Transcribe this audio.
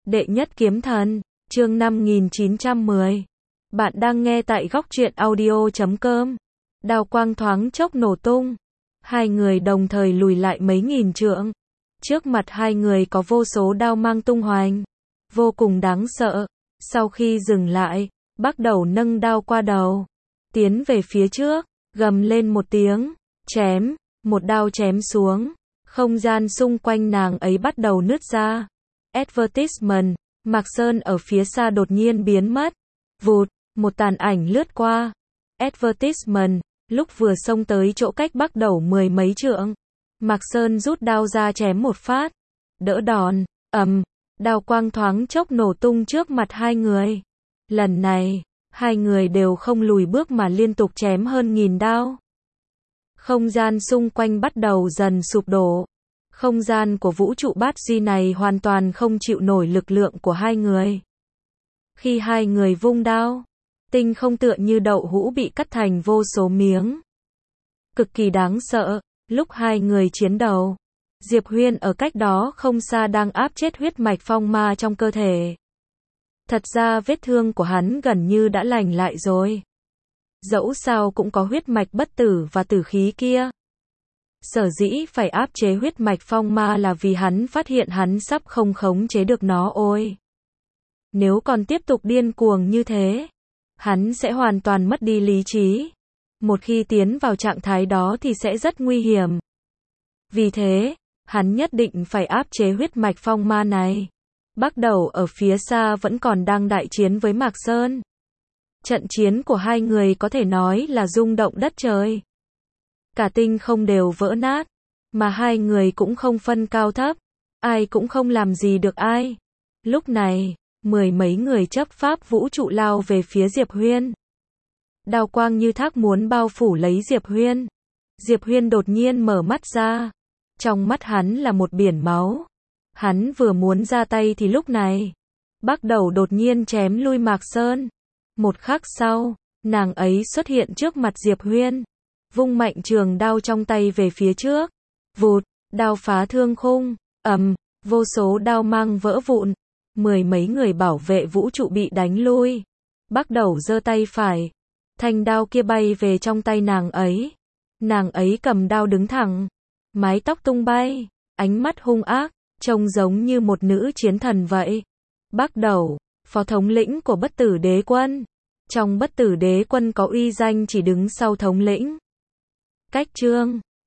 Đệ nhất kiếm thần, chương 5910. Bạn đang nghe tại góc truyện audio.com. Đao quang thoáng chốc nổ tung. Hai người đồng thời lùi lại mấy nghìn trượng. Trước mặt hai người có vô số đao mang tung hoành. Vô cùng đáng sợ. Sau khi dừng lại, bắt đầu nâng đao qua đầu. Tiến về phía trước, gầm lên một tiếng. Chém, một đao chém xuống. Không gian xung quanh nàng ấy bắt đầu nứt ra. Advertisement, Mạc Sơn ở phía xa đột nhiên biến mất. Vụt, một tàn ảnh lướt qua. Advertisement, lúc vừa xông tới chỗ cách bắt đầu mười mấy trượng. Mạc Sơn rút đao ra chém một phát. Đỡ đòn, đao quang thoáng chốc nổ tung trước mặt hai người. Lần này, hai người đều không lùi bước mà liên tục chém hơn nghìn đao. Không gian xung quanh bắt đầu dần sụp đổ. Không gian của vũ trụ bát di này hoàn toàn không chịu nổi lực lượng của hai người. Khi hai người vung đao, tinh không tựa như đậu hũ bị cắt thành vô số miếng. Cực kỳ đáng sợ, lúc hai người chiến đấu, Diệp Huyên ở cách đó không xa đang áp chết huyết mạch phong ma trong cơ thể. Thật ra vết thương của hắn gần như đã lành lại rồi. Dẫu sao cũng có huyết mạch bất tử và tử khí kia. Sở dĩ phải áp chế huyết mạch phong ma là vì hắn phát hiện hắn sắp không khống chế được nó ôi. Nếu còn tiếp tục điên cuồng như thế, hắn sẽ hoàn toàn mất đi lý trí. Một khi tiến vào trạng thái đó thì sẽ rất nguy hiểm. Vì thế, hắn nhất định phải áp chế huyết mạch phong ma này. Bắt đầu ở phía xa vẫn còn đang đại chiến với Mạc Sơn. Trận chiến của hai người có thể nói là rung động đất trời. Cả tinh không đều vỡ nát, mà hai người cũng không phân cao thấp, ai cũng không làm gì được ai. Lúc này, mười mấy người chấp pháp vũ trụ lao về phía Diệp Huyên. Đao quang như thác muốn bao phủ lấy Diệp Huyên. Diệp Huyên đột nhiên mở mắt ra. Trong mắt hắn là một biển máu. Hắn vừa muốn ra tay thì lúc này, bắt đầu đột nhiên chém lui Mạc Sơn. Một khắc sau, nàng ấy xuất hiện trước mặt Diệp Huyên. Vung mạnh trường đao trong tay về phía trước. Vụt, đao phá thương khung. Vô số đao mang vỡ vụn. Mười mấy người bảo vệ vũ trụ bị đánh lui. Bắt đầu giơ tay phải. Thanh đao kia bay về trong tay nàng ấy. Nàng ấy cầm đao đứng thẳng. Mái tóc tung bay. Ánh mắt hung ác. Trông giống như một nữ chiến thần vậy. Bắt đầu, phó thống lĩnh của bất tử đế quân. Trong bất tử đế quân có uy danh chỉ đứng sau thống lĩnh. Cách chương